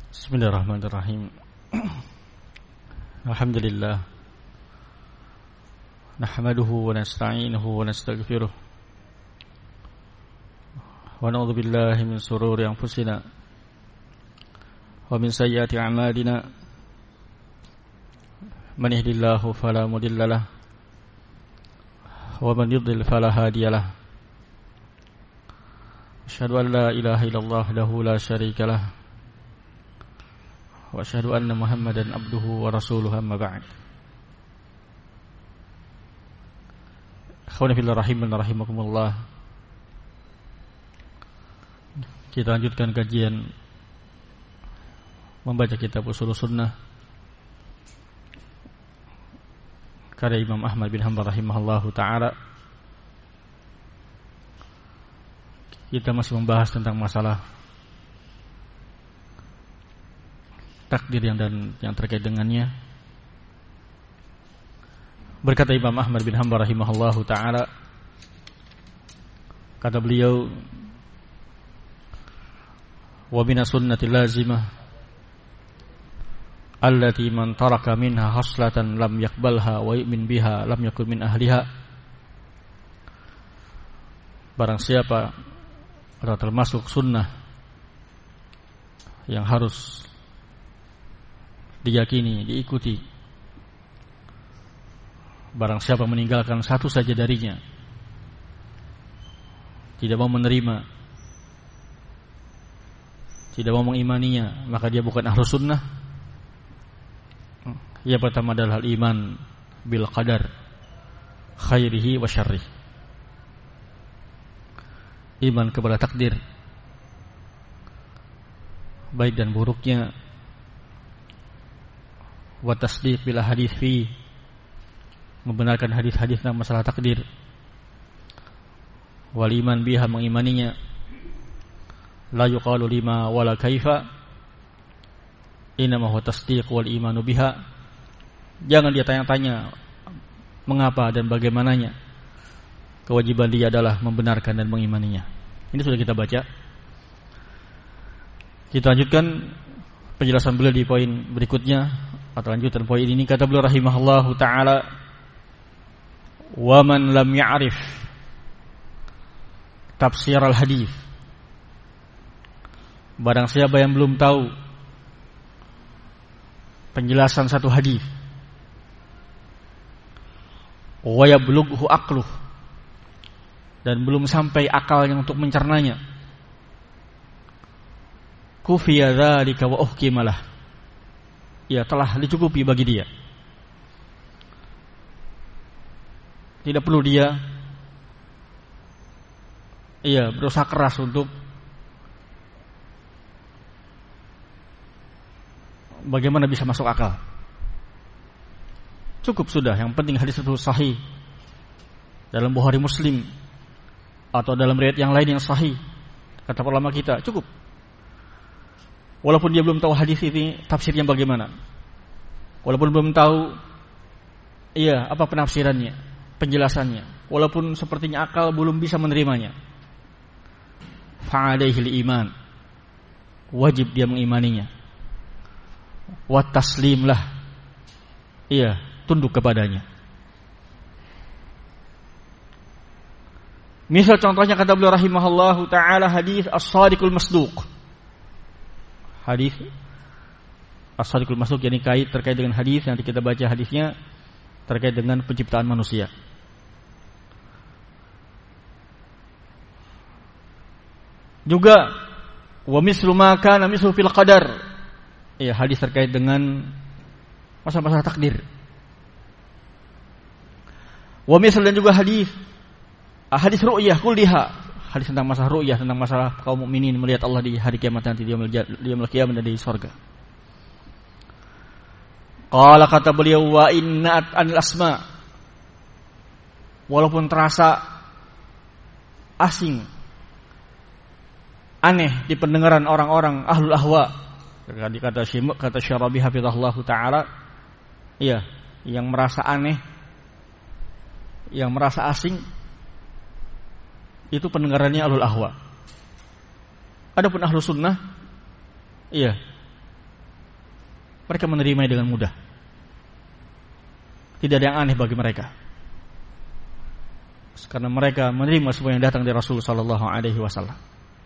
Bismillahirrahmanirrahim. Alhamdulillah. Nahmaduhu wa nasta'inuhu wa nastaghfiruh. Wa na'udzu billahi min shururi anfusina wa min sayyiati a'malina. Man yahdihillahu fala mudilla lahu wa man yudlil fala hadiya lahu. Asyhadu an la ilaha illallah wahdahu la syarika lahu wa asyhadu anna Muhammadan abduhu wa rasuluhu amma ba'd. Akhwani fillah rahiman rahimakumullah. Kita lanjutkan kajian membaca kitab Ushul Sunnah karya Imam Ahmad bin Hanbal rahimahullahu taala. Kita masih membahas tentang masalah takdir yang terkait dengannya. Berkata Imam Ahmad bin Hanbal rahimahullahu taala, kata beliau, wa minas sunnati lazimah allati man taraka minha haslatan lam yaqbalha wa yu'min biha lam yakun min ahliha. Barang siapa atau termasuk sunnah yang harus diyakini, diikuti, barang siapa meninggalkan satu saja darinya, tidak mau menerima, tidak mau mengimaninya, maka dia bukan ahlu sunnah. Yang pertama adalah iman bil qadar khairihi wa syarrih, iman kepada takdir baik dan buruknya, wa tasdiq bil hadits fi, membenarkan hadis-hadis tentang masalah takdir, wal iman biha, mengimaninya, la yuqalu lima wala kaifa, inama huwa tasdiq wal imanu biha, jangan dia tanya-tanya mengapa dan bagaimananya, kewajiban dia adalah membenarkan dan mengimaninya. Ini sudah kita baca. Kita lanjutkan penjelasan beliau di poin berikutnya atau lanjutan poin ini. Kata beliau rahimahullahu taala, wa man lam ya'rif tafsir al-hadis, barang siapa yang belum tahu penjelasan satu hadis, wa yablughu aqluh, dan belum sampai akalnya untuk mencernanya, kufiya dzalika wa uhkimalah, ya telah dicukupi bagi dia. Tidak perlu dia berusaha keras untuk bagaimana bisa masuk akal. Cukup sudah, yang penting hadis itu sahih dalam Bukhari Muslim atau dalam riwayat yang lain yang sahih, kata ulama kita, cukup. Walaupun dia belum tahu hadis ini tafsirnya bagaimana, walaupun belum tahu apa penafsirannya, penjelasannya, walaupun sepertinya akal belum bisa menerimanya, fa'alaihil iman, wajib dia mengimaninya, wa taslimlah, tunduk kepadanya. Misal contohnya kata beliau rahimahullahu taala, hadis as-sadiqul masduq. Hadis as-sadiqul masduq yang terkait dengan hadis, nanti kita baca hadisnya terkait dengan penciptaan manusia. Juga wa mislu ma kana mislu fil qadar, hadis terkait dengan masalah takdir. Wa misal, dan juga hadis ru'yah kulliha, hadis tentang masalah ru'yah, tentang masalah kaum mukminin melihat Allah di hari kiamat nanti, dia melihat kiamat dan di surga. Qala, kata beliau, wa innat anil asma, walaupun terasa asing, aneh di pendengaran orang-orang ahlul ahwa, kata Syarabi hafizahullahu taala, yang merasa aneh, yang merasa asing, itu pendengarannya ahlul ahwa. Adapun ahlu sunnah, mereka menerimanya dengan mudah. Tidak ada yang aneh bagi mereka, karena mereka menerima semua yang datang dari Rasul sallallahu alaihi wasallam.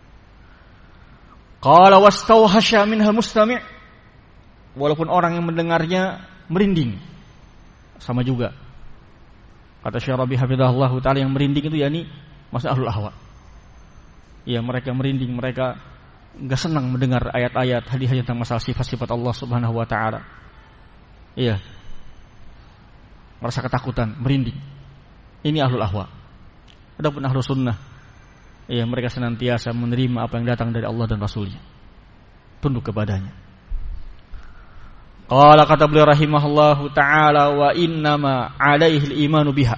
Qala wastawhasha minhal mustami', walaupun orang yang mendengarnya merinding, sama juga. Kata Syekh Rabi hafizahullah taala, yang merinding itu yakni maksud ahlul ahwa. Ya, mereka merinding, mereka enggak senang mendengar ayat-ayat hadis-hadis tentang masalah sifat-sifat Allah Subhanahu wa taala. Iya. Merasa ketakutan, merinding. Ini ahlul ahwa. Adapun ahlus sunnah, ya, mereka senantiasa menerima apa yang datang dari Allah dan Rasulnya, tunduk kepadanya. Qala, kata beliau rahimahullahu ta'ala, wa innama alaihi al-imanu biha.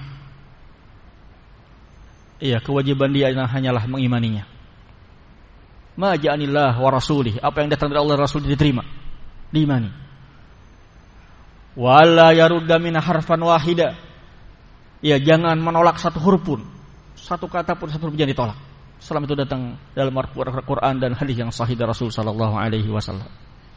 Iya, kewajiban dia hanyalah mengimaninya. Ma ja'anillah wa rasulih, apa yang datang dari Allah dan Rasul diterima, diimani. Wa la yarudda min harfan wahida. Ya, jangan menolak satu huruf pun, satu kata pun, satu huruf jangan ditolak selama itu datang dalam Al-Quran dan hadis yang sahih dari Rasul sallallahu alaihi wasallam.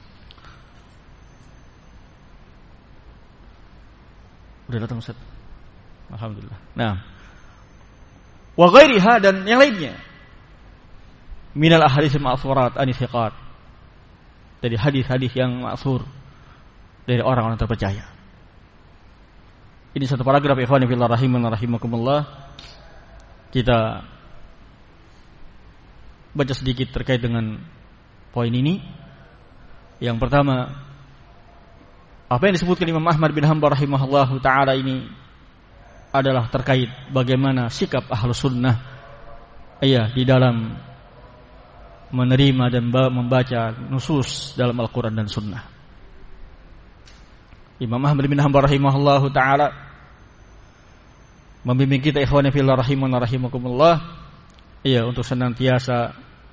Udah datang Ustaz? Alhamdulillah. Nah, wa ghairiha, dan yang lainnya, minal ahadits ma'thurat an thiqat, dari hadis-hadis yang ma'thur dari orang-orang terpercaya. Ini satu paragraf ikhwan fillah rahiman rahimakumullah. Kita baca sedikit terkait dengan poin ini. Yang pertama, apa yang disebutkan Imam Ahmad bin Hanbal rahimahullahu ta'ala ini adalah terkait bagaimana sikap ahlus sunnah, iya, di dalam menerima dan membaca nusus dalam Al-Quran dan Sunnah. Imam Ahmad bin Hanbal rahimahullahu ta'ala membimbing kita ikhwani fillah rahiman rahimakumullah, iya, untuk senantiasa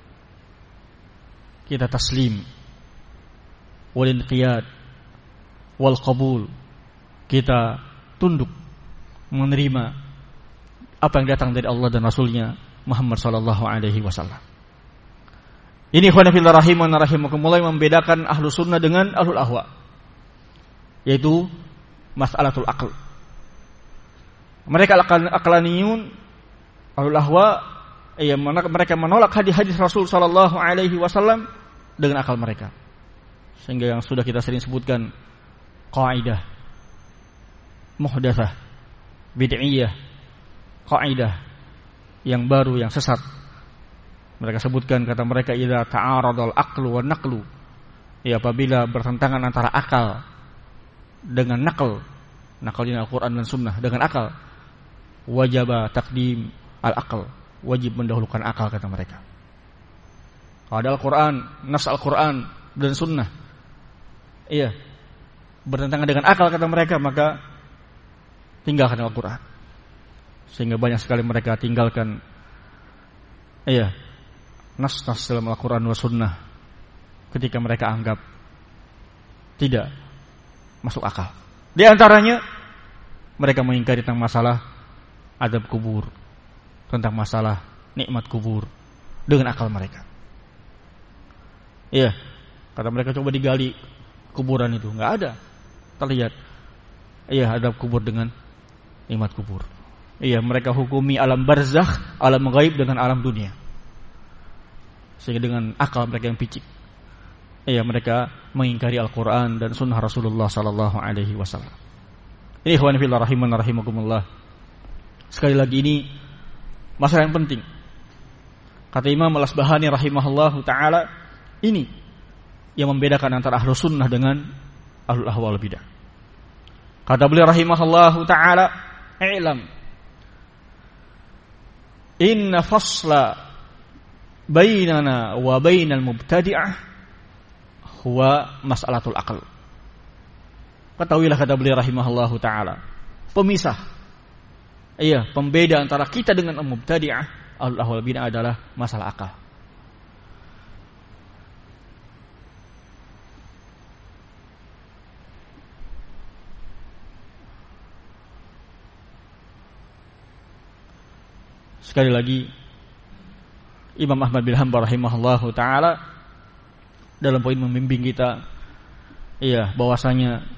kita taslim wal inqiyad wal qabul, kita tunduk menerima apa yang datang dari Allah dan Rasulnya Muhammad sallallahu alaihi wasallam. Ini ikhwan fillah rahiman rahimakumullah yang membedakan ahlu sunnah dengan ahlul ahwa, yaitu mas'alatul aql. Mereka aqlaniyun, ahlul ahwa, ya, mereka menolak hadis-hadis Rasul sallallahu alaihi wasallam dengan akal mereka. Sehingga yang sudah kita sering sebutkan, qaidah muhdatsah bid'iyah, qaidah yang baru, yang sesat. Mereka sebutkan, kata mereka, idza ta'aradal aqlu wan naqlu, ya, apabila bertentangan antara akal dengan naql, naqlin Al-Qur'an dan Sunnah dengan akal, wajaba taqdim al-aql, wajib mendahulukan akal, kata mereka. Kalau ada Al-Qur'an, nas Al-Qur'an dan Sunnah, iya, bertentangan dengan akal, kata mereka, maka tinggalkan Al-Qur'an. Sehingga banyak sekali mereka tinggalkan, iya, nas-nas dalam Al-Quran wa Sunnah ketika mereka anggap tidak masuk akal. Di antaranya, mereka mengingkari tentang masalah adab kubur, tentang masalah nikmat kubur dengan akal mereka. Iya, kata mereka, coba digali kuburan itu, nggak ada terlihat, iya, adab kubur dengan nikmat kubur. Iya, mereka hukumi alam barzakh, alam gaib dengan alam dunia. Sehingga dengan akal mereka yang picik, iya, mereka mengingkari Al-Quran dan Sunnah Rasulullah sallallahu alaihi wasallam. Ini ikhwan fillah rahiman rahimakumullah. Sekali lagi, ini masalah yang penting. Kata Imam Al-Asbahani rahimahullahu ta'ala, ini yang membedakan antara ahlus sunnah dengan ahlul ahwa wal bidah. Kata beliau rahimahullahu ta'ala, i'lam inna fasla bainana wa bainal mubtadi'ah huwa mas'alatul aql. Ketahuilah, kata beliau rahimahullahu ta'ala, pemisah, iya, pembeda antara kita dengan mubtadi'ah, ahlul ahwal bidah, adalah masalah akal. Sekali lagi, Imam Ahmad bin Hanbal rahimahullahu ta'ala dalam poin membimbing kita bahwasanya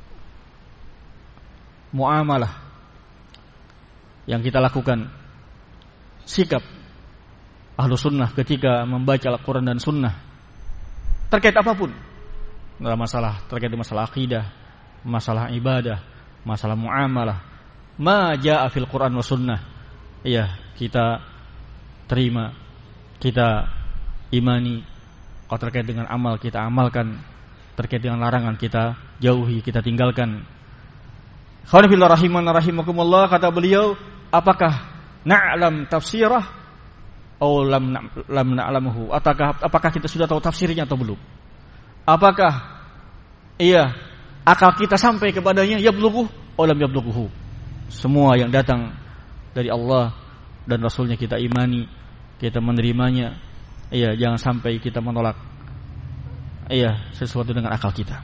muamalah yang kita lakukan, sikap Ahlus Sunnah ketika membaca Al-Quran dan Sunnah terkait apapun, dalam terkait masalah akidah, masalah ibadah, masalah muamalah, ma jaa fil Quran wa Sunnah, kita terima, kita imani. Kalau terkait dengan amal, kita amalkan. Terkait dengan larangan, kita jauhi, kita tinggalkan. Khawanibillah rahimana rahimakumullah, kata beliau, apakah na'lam tafsirah atau lam na'lamuhu? Apakah kita sudah tahu tafsirnya atau belum? Apakah akal kita sampai kepadanya, yablughu aw lam yablughu? Semua yang datang dari Allah dan Rasulnya kita imani, kita menerimanya. Jangan sampai kita menolak sesuatu dengan akal kita.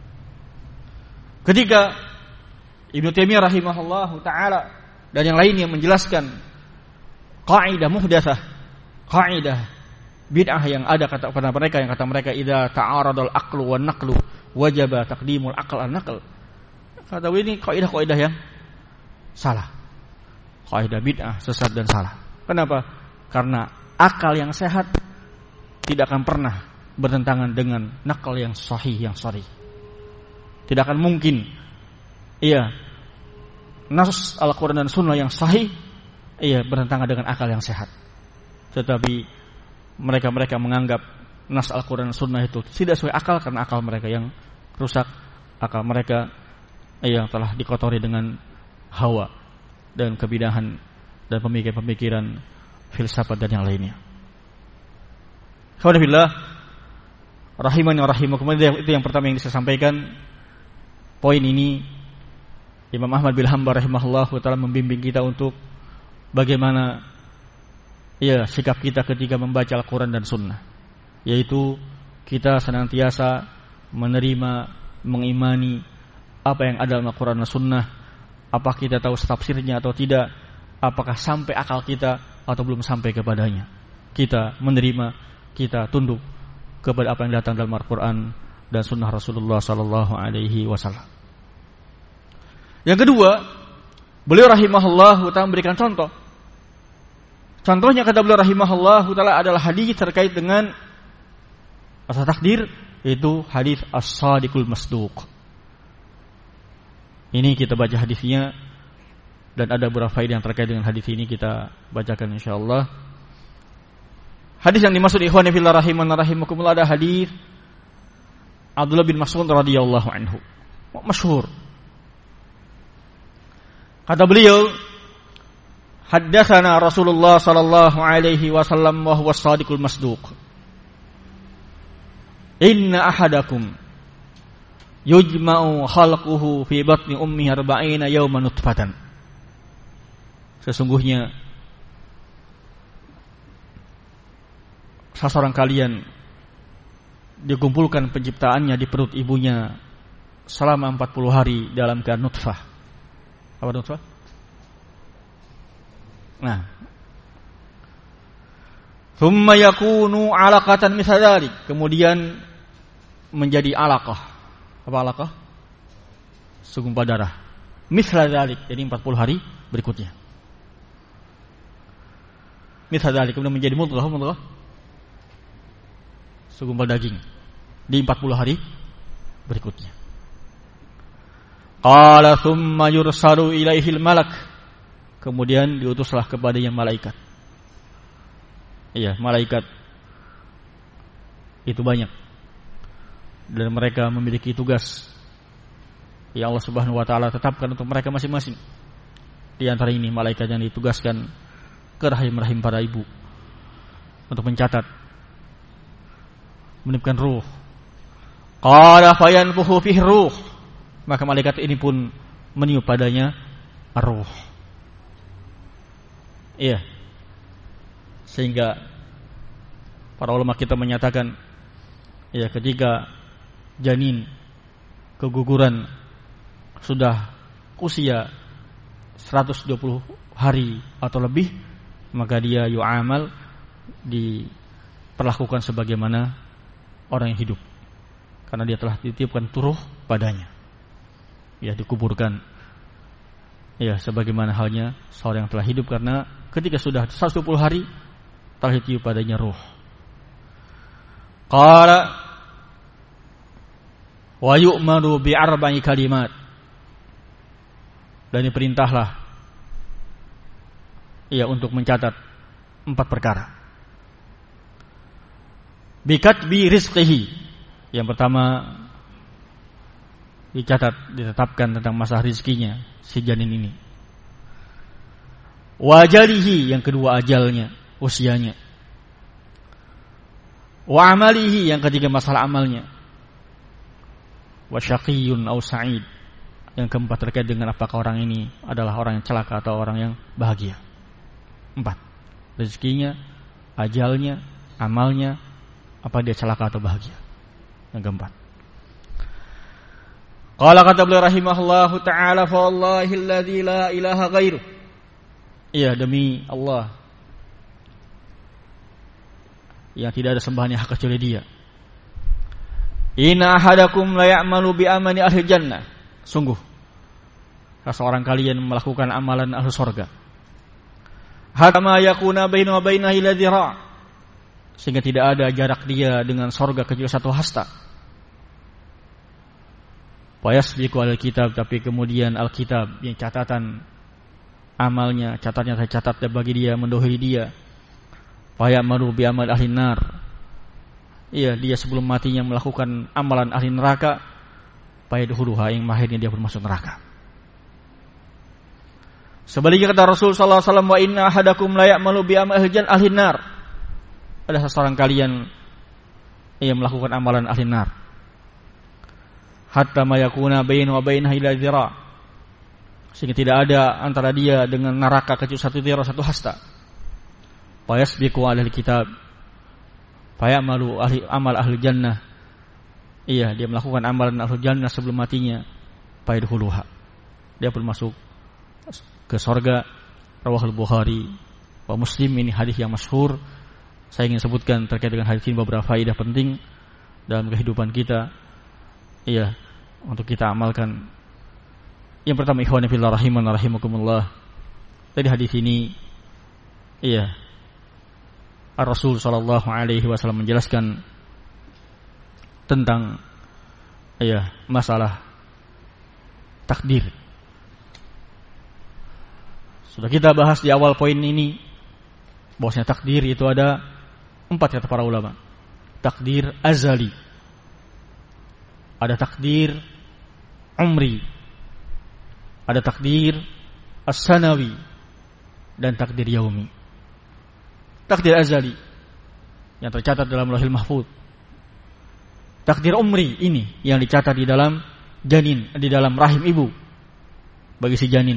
Ketika Ibnu Taimiyah rahimahullahu taala dan yang lainnya menjelaskan kaidah muhdatsah, kaidah bid'ah yang ada kata mereka idza ta'aradal aqlu wan naqlu wajaba taqdimul aql an naql. Kata ini kaidah yang salah. Kaidah bid'ah, sesat dan salah. Kenapa? Karena akal yang sehat tidak akan pernah bertentangan dengan nakal yang sahih, yang sharih. Tidak akan mungkin nas Al-Quran dan Sunnah yang sahih bertentangan dengan akal yang sehat. Tetapi mereka menganggap nas Al-Quran dan Sunnah itu tidak sesuai akal, karena akal mereka yang rusak, akal mereka yang telah dikotori dengan hawa dan kebidahan dan pemikiran filsafat dan yang lainnya. Alhamdulillah, rahimani wa rahimakumullah, itu yang pertama yang saya sampaikan. Poin ini Imam Ahmad bin Hanbal rahimahullah taala membimbing kita untuk bagaimana sikap kita ketika membaca Al-Quran dan Sunnah, yaitu kita senantiasa menerima, mengimani apa yang ada dalam Al-Quran dan Sunnah. Apa kita tahu tafsirnya atau tidak, apakah sampai akal kita atau belum sampai kepadanya, kita menerima, kita tunduk kepada apa yang datang dalam Al-Quran dan Sunnah Rasulullah Sallallahu Alaihi Wasallam. Yang kedua, beliau rahimahullah ta'ala memberikan contoh. Contohnya kata beliau rahimahullah ta'ala adalah hadis terkait dengan asal takdir, yaitu hadis as-sadiqul masduq. Ini kita baca hadisnya, dan ada beberapa faedah yang terkait dengan hadis ini kita bacakan insyaallah. Hadis yang dimaksud ikhwan fillah rahimana rahimakumullah ada hadis Abdullah bin Mas'ud radhiyallahu anhu, masyhur. Kata beliau, haddatsana Rasulullah sallallahu alaihi wasallam wa huwa as-sadiqul masduq. Inna ahadakum yujma'u khalquhu fi batni ummihi 40 yawman nutfatan. Sesungguhnya seseorang kalian dikumpulkan penciptaannya di perut ibunya selama 40 hari dalam keadaan nutfah. Apa nutfah? Nah, thumma yakunu 'alaqatan mithla dzalik, kemudian menjadi alaqah. Apa alaqah? Segumpal darah. Mithla dzalik, jadi 40 hari berikutnya. Mithla dzalik, kemudian menjadi mudghah. Segumpal daging di 40 hari berikutnya. Qala thumma yursalu ilaihil malak, kemudian diutuslah kepadanya malaikat. Malaikat itu banyak, dan mereka memiliki tugas yang Allah Subhanahu wa taala tetapkan untuk mereka masing-masing. Di antara ini malaikat yang ditugaskan ke rahim-rahim para ibu untuk mencatat, meniupkan ruh. Qala fayanfukhu fihi ruh, maka malaikat ini pun meniup padanya ruh. Sehingga para ulama kita menyatakan, ketika janin keguguran sudah usia 120 hari atau lebih, maka dia yu'amal, diperlakukan sebagaimana orang yang hidup, karena dia telah ditiupkan turuh padanya. Ya, dikuburkan. Ya, sebagaimana halnya seorang yang telah hidup, karena ketika sudah 120 hari telah ditiup padanya ruh. Qala wa yu'maru bi arba'i kalimat. Dan diperintahlah ya untuk mencatat 4 perkara. Bi katbi rizqihi. Yang pertama ditetapkan tentang masa rizkinya si janin ini. Wa ajalihi, yang kedua ajalnya, usianya. Wa amalihi, yang ketiga masalah amalnya. Wa syaqiyyun aw sa'id, yang keempat terkait dengan apakah orang ini adalah orang yang celaka atau orang yang bahagia. 4. Rezekinya, ajalnya, amalnya, apa dia celaka atau bahagia. Yang keempat. Qala kata beliau rahimahullahu ta'ala, fa wallahi alladzi la ilaha ghairuh. Iya, demi Allah yang tidak ada sembahan yang hak kecuali Dia. Inna ahadakum la ya'malu bi amali ahli jannah. Sungguh seorang kalian melakukan amalan ahli surga. Hatta ma yakuna bainahu wa bainahu illa dhira'. Sehingga tidak ada jarak dia dengan surga kecuali 1 hasta. Fayasbiqu al-kitab, tapi kemudian Alkitab yang catatan amalnya, catatnya saya catat bagi dia, mendahului dia. Fayamaru bi amal ahli nar. Iya, dia sebelum matinya melakukan amalan ahli neraka. Fayadkhuluha, yang akhirnya dia pun masuk neraka. Sebaliknya kata Rasul sallallahu alaihi wasallam, wa inna ahadakum la ya'malu bi amal ahli nar. Ada seorang kalian yang melakukan amalan ahli nar. Hatta ma yakuna bainahu wa bainaha illa dhira'. Sehingga tidak ada antara dia dengan neraka kecuali 1 dhira', 1 hasta. Fa yasbiqu alal kitab fa ya'malu amal ahli jannah. Iya, dia melakukan amalan ahli jannah sebelum matinya. Fa yadkhuluha, dia pun masuk ke surga. Rawahul Bukhari wa Muslim. Ini hadis yang masyhur. Saya ingin sebutkan terkait dengan hadis ini beberapa faedah penting dalam kehidupan kita. Iya, untuk kita amalkan. Yang pertama, ikhwan fillah rahiman rahimakumullah. Tadi hadis ini, iya, Rasul sallallahu alaihi wasallam menjelaskan tentang iya, masalah takdir. Sudah kita bahas di awal poin ini bahwasanya takdir itu ada 4 kata para ulama. Takdir azali, ada takdir umri, ada takdir as-sanawi, dan takdir yaumi. Takdir azali yang tercatat dalam Lauhul Mahfuz. Takdir umri ini yang dicatat di dalam janin, di dalam rahim ibu bagi si janin.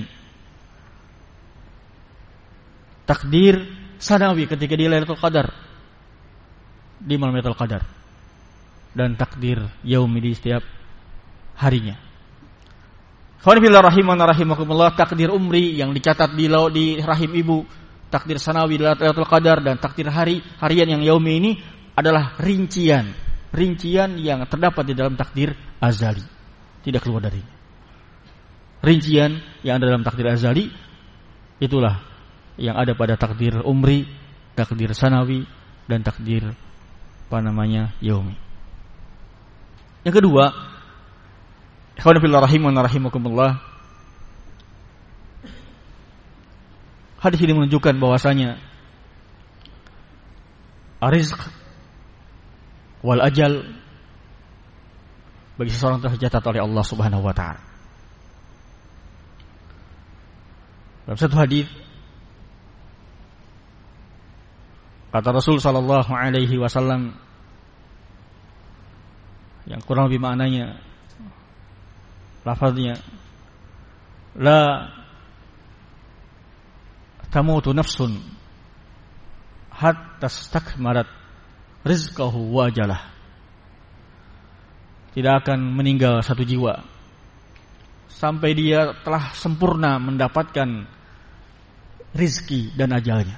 Takdir sanawi ketika dia Lailatul Qadar, di malam Lailatul Qadar. Dan takdir yaumi di setiap harinya. Khawanibillah rahimana rahimakumullah. Takdir umri yang dicatat di rahim ibu, takdir sanawi Lailatul Qadar, dan takdir harian yang yaumi ini adalah rincian yang terdapat di dalam takdir azali, tidak keluar darinya. Rincian yang ada dalam takdir azali itulah yang ada pada takdir umri, takdir sanawi, dan takdir yaumi. Yang kedua, ikhwan fillah rahiman rahimakumullah, hadis ini menunjukkan bahwasanya rizq wal ajal bagi seseorang telah dicatat oleh Allah Subhanahu wa taala. Dalam satu hadis kata Rasul sallallahu alaihi wasallam yang kurang lebih maknanya, lafaznya, la tamutu nafsun hatta stakmarat rizqahu wa ajalah. Tidak akan meninggal satu jiwa sampai dia telah sempurna mendapatkan rizki dan ajalnya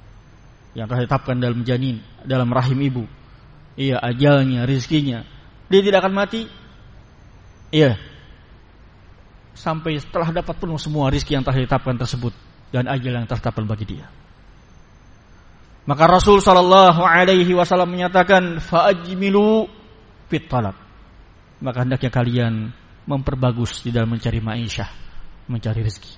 yang telah ditetapkan dalam janin, dalam rahim ibu. Iya, ajalnya, rizkinya, dia tidak akan mati. Iya. Sampai setelah dapat penuh semua rizki yang telah ditetapkan tersebut dan ajal yang tertetapkan bagi dia. Maka Rasul sallallahu alaihi wasallam menyatakan fa'ajmilu fit talab. Maka hendaknya kalian memperbagus di dalam mencari ma'isyah, mencari rezeki.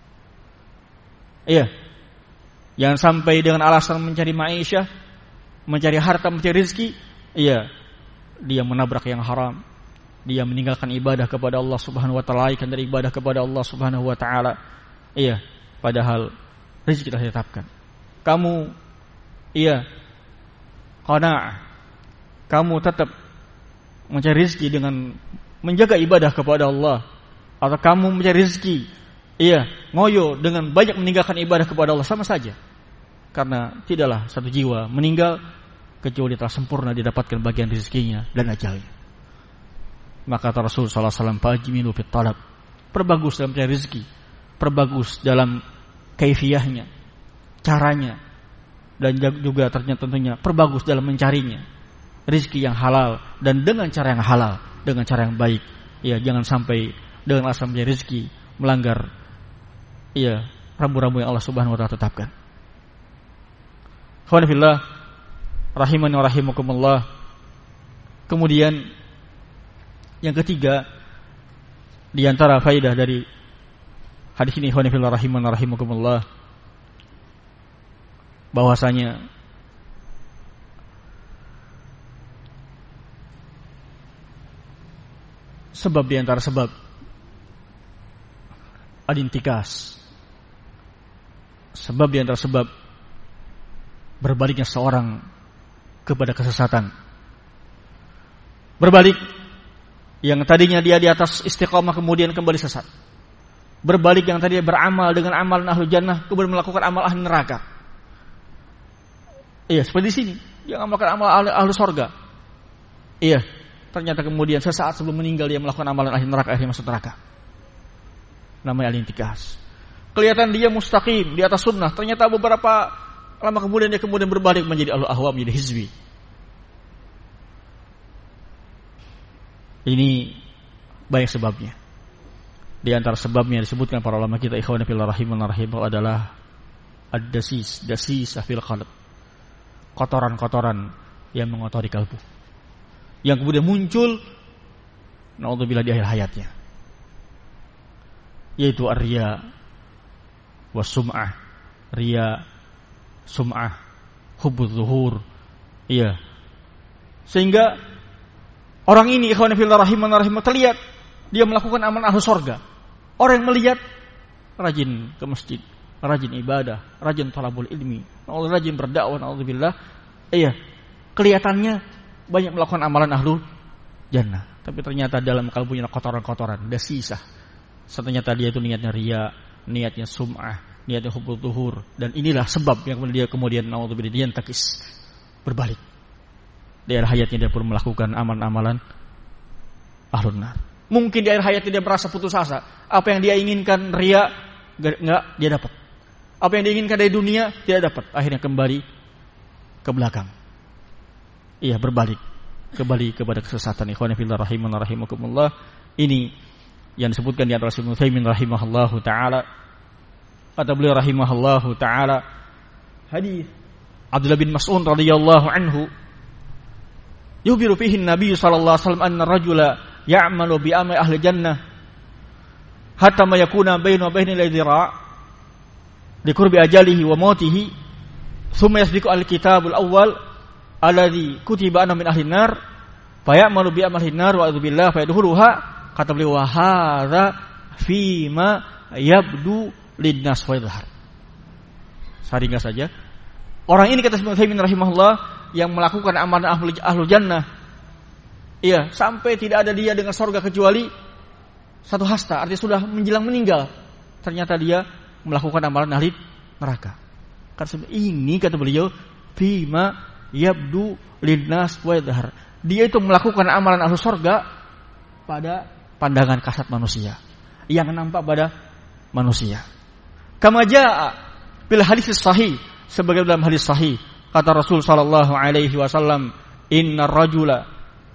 Iya. Jangan sampai dengan alasan mencari ma'isyah, mencari harta, mencari rezeki, iya, dia menabrak yang haram. Dia meninggalkan ibadah kepada Allah Subhanahu wa taala, ikan dari ibadah kepada Allah Subhanahu wa taala. Iya, padahal rezeki telah ditetapkan. Kamu iya qanaah. Kamu tetap mencari rezeki dengan menjaga ibadah kepada Allah, atau kamu mencari rezeki iya ngoyo dengan banyak meninggalkan ibadah kepada Allah, sama saja. Karena tidaklah satu jiwa meninggal kecuali telah sempurna didapatkan bagian rezekinya dan ajalnya. Maka kata Rasul sallallahu alaihi wasallam, fajmilu fit talab. Perbagus dalam mencari rezeki, perbagus dalam kaifiyahnya, caranya, dan juga ternyata tentunya perbagus dalam mencarinya. Rezeki yang halal dan dengan cara yang halal, dengan cara yang baik. Ya, jangan sampai dengan alasan mencari rezeki melanggar iya rambu-rambu yang Allah Subhanahu wa taala tetapkan. Khawani fillah rahimani wa rahimakumullah. Kemudian yang ketiga di antara faedah dari hadis ini, khawani fillah rahimani wa rahimakumullah, bahwasanya sebab di antara sebab al-intikas, sebab di antara sebab berbaliknya seorang kepada kesesatan, berbalik yang tadinya dia di atas istiqamah kemudian kembali sesat, berbalik yang tadinya beramal dengan amalan ahlu jannah kemudian melakukan amal ahli neraka. Iya, seperti di sini dia melakukan amal ahlu surga. Iya, ternyata kemudian sesaat sebelum meninggal dia melakukan amalan ahli neraka, akhirnya masuk neraka. Namanya al-intikas. Kelihatan dia mustaqim di atas sunnah, ternyata beberapa lama kemudian dia kemudian berbalik menjadi ahlul ahwa, menjadi hizbi. Ini banyak sebabnya. Di antara sebabnya disebutkan para ulama kita, ikhwan fillah rahiman rahimah, adalah ad-dasis, dasisah fil qalb, kotoran-kotoran yang mengotori kalbu, yang kemudian muncul naudzubillah di akhir hayatnya, yaitu ar-riya wa sum'ah. Riya, sum'ah, hubbudz zuhur. Iya. Sehingga orang ini ikhwan fillah rahiman rahimah terlihat dia melakukan amalan ahlu surga. Orang yang melihat rajin ke masjid, rajin ibadah, rajin talabul ilmi, rajin berdakwah, naudzubillah. Iya. Kelihatannya banyak melakukan amalan ahlu jannah, tapi ternyata dalam kalbunya kotoran-kotoran, dasisah. Ternyata dia itu niatnya riya, niatnya sum'ah, niatnya hubbudz zuhur, dan inilah sebab yang dia kemudian naudzubillah dia takis, berbalik. Di akhir hayatnya dia pun melakukan amalan-amalan ahlun nar. Mungkin di akhir hayatnya dia merasa putus asa. Apa yang dia inginkan riya enggak dia dapat. Apa yang dia inginkan dari dunia tidak dapat. Akhirnya kembali ke belakang. Iya, berbalik, kembali kepada kesesatan. Ikhwan fillah rahiman rahimakumullah. Ini yang disebutkan di antara Ibnu Utsaimin rahimahullahu taala. Kata beliau rahimahullahu taala, hadis Abdullah bin Mas'ud radhiyallahu anhu, yubiru fihi an-nabiy sallallahu alaihi wasallam anna rajula ya'malu bi amali ahli jannah hatta ma yakuna bainahu wa bainal dhira' li qurbi ajalihi wa mautihi thumma yasbiqu al-kitabul awwal alladhi kutiba anna min ahli an-nar fa ya'malu bi amali an-nar wa a'udzu billahi fa yadkhuluha. Kata beliau, wa hadza fi ma yabdu lin-nas wa yadhhar. Saringkas saja. Orang ini kata Ibnu Utsaimin rahimahullah yang melakukan amalan ahlu jannah, iya, sampai tidak ada dia dengan surga kecuali satu hasta, artinya sudah menjelang meninggal. Ternyata dia melakukan amalan ahli neraka. Ini kata beliau, bima yabdu linnas wa yadhhar. Dia itu melakukan amalan ahlu surga pada pandangan kasat manusia, yang nampak pada manusia. Kama jaa bil hadis sahih, sebagai dalam hadis sahih, kata Rasul sallallahu alaihi wasallam, innar rajula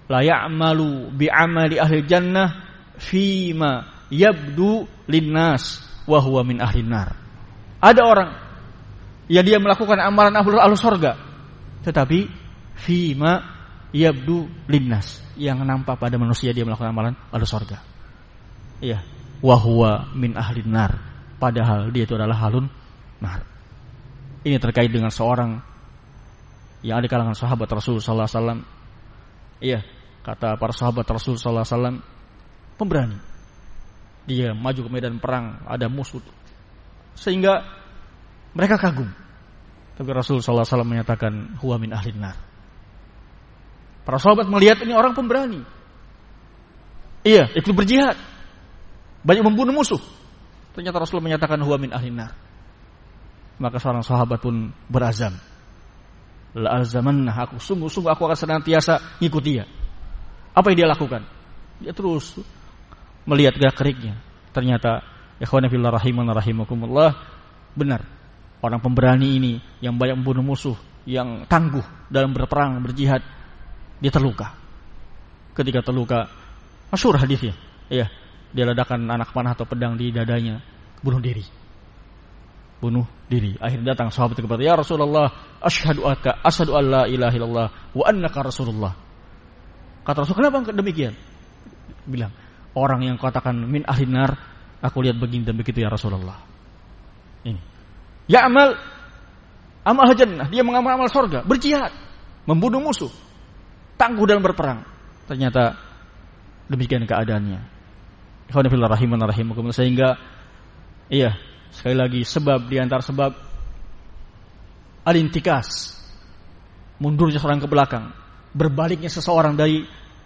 la ya'malu bi'amali ahli jannah fima yabdu linnas wa huwa min ahli nar. Ada orang yang dia melakukan amalan ahli surga, tetapi fima yabdu linnas, yang nampak pada manusia dia melakukan amalan ahli surga. Iya, wa huwa min ahli nar, padahal dia itu adalah halun nar. Ini terkait dengan seorang yang ada di kalangan sahabat Rasul sallallahu alaihi wasallam. Iya, kata para sahabat Rasul sallallahu alaihi wasallam, pemberani. Dia maju ke medan perang, ada musuh, sehingga mereka kagum. Tapi Rasul sallallahu alaihi wasallam menyatakan huwa min ahli nar. Para sahabat melihat ini orang pemberani. Iya, ikut berjihad, banyak membunuh musuh. Ternyata Rasul menyatakan huwa min ahli nar. Maka seorang sahabat pun berazam, la alzamanna, aku sungguh-sungguh aku akan senantiasa ngikut dia. Apa yang dia lakukan? Dia terus melihat gerak-geriknya. Ternyata ikhwan fillah rahimana rahimakumullah, benar. Orang pemberani ini yang banyak membunuh musuh, yang tangguh dalam berperang, berjihad, dia terluka. Ketika terluka, masyhur hadisnya, ya, dia ledakan anak panah atau pedang di dadanya, bunuh diri. Akhirnya datang sahabat kepada, ya Rasulullah, asyhadu an la ilaha illallah wa annaka Rasulullah. Kata Rasul, kenapa demikian? Bilang, orang yang katakan min ahli nar, aku lihat begini dan begitu ya Rasulullah. Ini. Ya amal jannah, dia mengamal amal surga, berjihad, membunuh musuh, tangguh dalam berperang. Ternyata demikian keadaannya. Ikhwan fillah rahimana rahimakumullah. Sehingga iya, sekali lagi sebab di antara sebab al-intikas, mundurnya seorang ke belakang, berbaliknya seseorang dari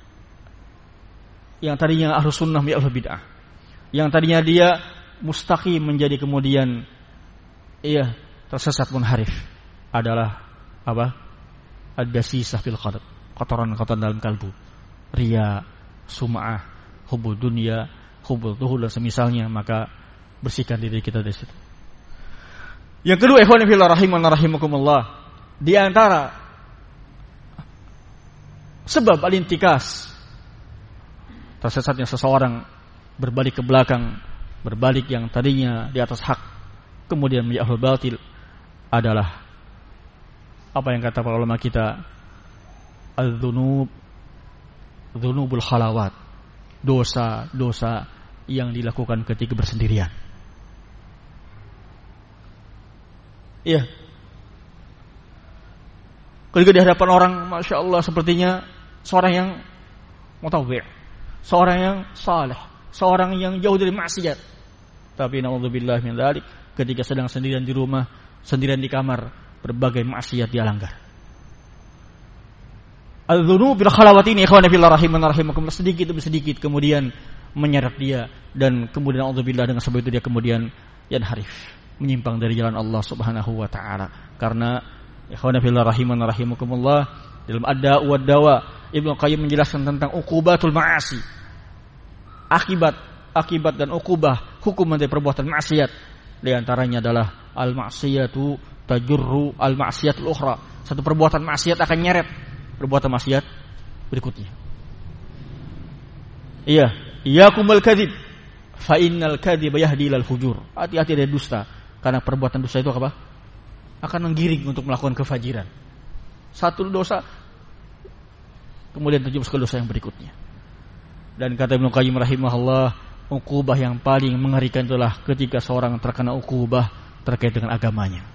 yang tadinya ahlus sunnah menjadi ahlul bid'ah, yang tadinya dia mustaqim menjadi kemudian iya tersesat munharif, adalah apa? Ad-dasisah fil qalb, kotoran-kotoran dalam kalbu, riya, sum'ah, hubud dunya, hubud zuhud dan semisalnya. Maka bersihkan diri kita dari situ. Yang kedua, ikhwan fillah rahimana rahimakumullah, di antara sebab al-intikas, tersesatnya seseorang berbalik ke belakang, berbalik yang tadinya di atas hak kemudian menjadi ahlul batil, adalah apa yang kata para ulama kita, dzunubul khalawat, dosa-dosa yang dilakukan ketika bersendirian. Iya. Ketika di hadapan orang, masya Allah, sepertinya seorang yang mutawwi', seorang yang saleh, seorang yang jauh dari maksiat. Tapi naudzubillah min dzalik, ketika sedang sendirian di rumah, sendirian di kamar, berbagai maksiat dia langgar. Al-dzunub bil khalawat ini, ikhwan fillah rahimana rahimakumullah, sedikit demi sedikit kemudian menyeret dia, dan kemudian naudzubillah dengan sebab itu dia kemudian yanharif, menyimpang dari jalan Allah Subhanahu wa taala. Karena ikhwan fillah rahimana rahimakumullah, dalam Ad-Da' wa Dawa Ibnu Qayyim menjelaskan tentang uqubatul ma'asi, akibat dan uqubah, hukuman dari perbuatan maksiat. Di antaranya adalah al-ma'siyatu tajurru al-ma'siyatul ukhra. Satu perbuatan maksiat akan nyeret perbuatan maksiat berikutnya. Iya, iyakumul kadzib fa innal kadziba yahdi ilal fujur. Hati-hati dari dusta, karena perbuatan dusta itu apa? Akan menggiring untuk melakukan kefajiran. Satu dosa kemudian terjerumus ke dosa yang berikutnya. Dan kata Ibnu Qayyim rahimahullah, uqubah yang paling mengerikan itulah ketika seorang terkena uqubah terkait dengan agamanya.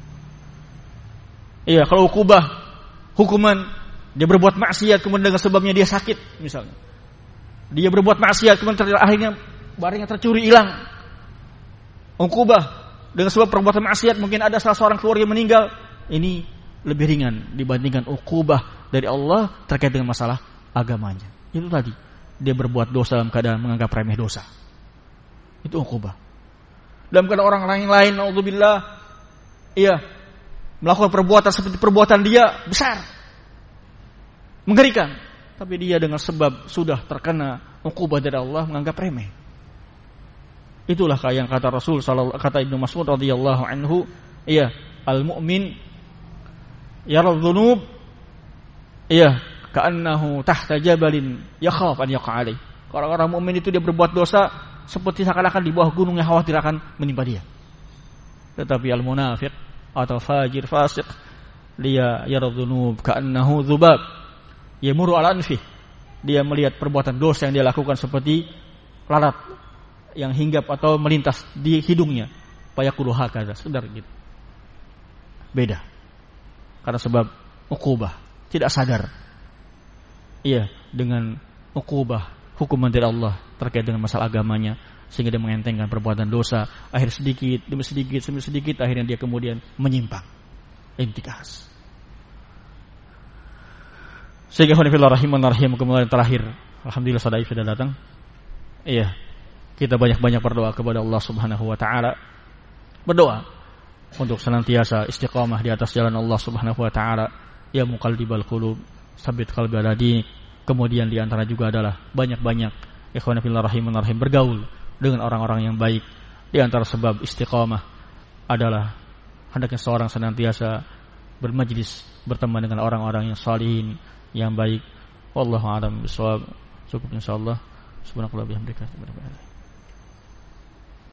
Iya, kalau uqubah, hukuman, dia berbuat maksiat kemudian dengan sebabnya dia sakit misalnya. Dia berbuat maksiat kemudian akhirnya barangnya tercuri hilang. Uqubah dengan sebab perbuatan maksiat, mungkin ada salah seorang keluarga meninggal. Ini lebih ringan dibandingkan uqubah dari Allah terkait dengan masalah agamanya. Itu tadi, dia berbuat dosa dalam keadaan menganggap remeh dosa. Itu uqubah. Dalam keadaan orang lain, naudzubillah, iya, melakukan perbuatan seperti perbuatan dia besar, mengerikan, tapi dia dengan sebab sudah terkena uqubah dari Allah menganggap remeh. Itulah yang kata Rasul kata Ibnu Mas'ud radhiyallahu anhu, iya, al-mu'min yara dzunub, iya, ka'annahu tahta jabalin yakhaf an yaqa alaih. Orang-orang mukmin itu dia berbuat dosa seperti seakan-akan di bawah gunung yang khawatir akan menimpa dia. Tetapi al-munafiq atau fajir fasik dia yaradunub ka'annahu dzubab yamuru ala anfih. Dia melihat perbuatan dosa yang dia lakukan seperti lalat yang hinggap atau melintas di hidungnya. Fayaqulu hakadha, sekedar gitu. Beda. Karena sebab uqubah, tidak sadar. Iya, dengan uqubah, hukuman dari Allah terkait dengan masalah agamanya, sehingga dia mengentengkan perbuatan dosa, akhir sedikit demi sedikit akhirnya dia kemudian menyimpang. Intikas. Sehingga khonifillah rahimanarrahim, kemudian terakhir, alhamdulillah Sadaif sudah datang. Iya, kita banyak-banyak berdoa kepada Allah Subhanahu wa taala. Berdoa untuk senantiasa istiqamah di atas jalan Allah Subhanahu wa taala. Ya muqallibal qulub, tsabbit qalbi ala dinik. Kemudian di antara juga adalah banyak-banyak ikhwan fillah rahimanarrahim bergaul dengan orang-orang yang baik. Di antara sebab istiqamah adalah hendaknya seorang senantiasa bermajlis, berteman dengan orang-orang yang salihin, yang baik. Wallahu a'lam bishawab. Cukup insyaallah. Subhanallah bihamdika.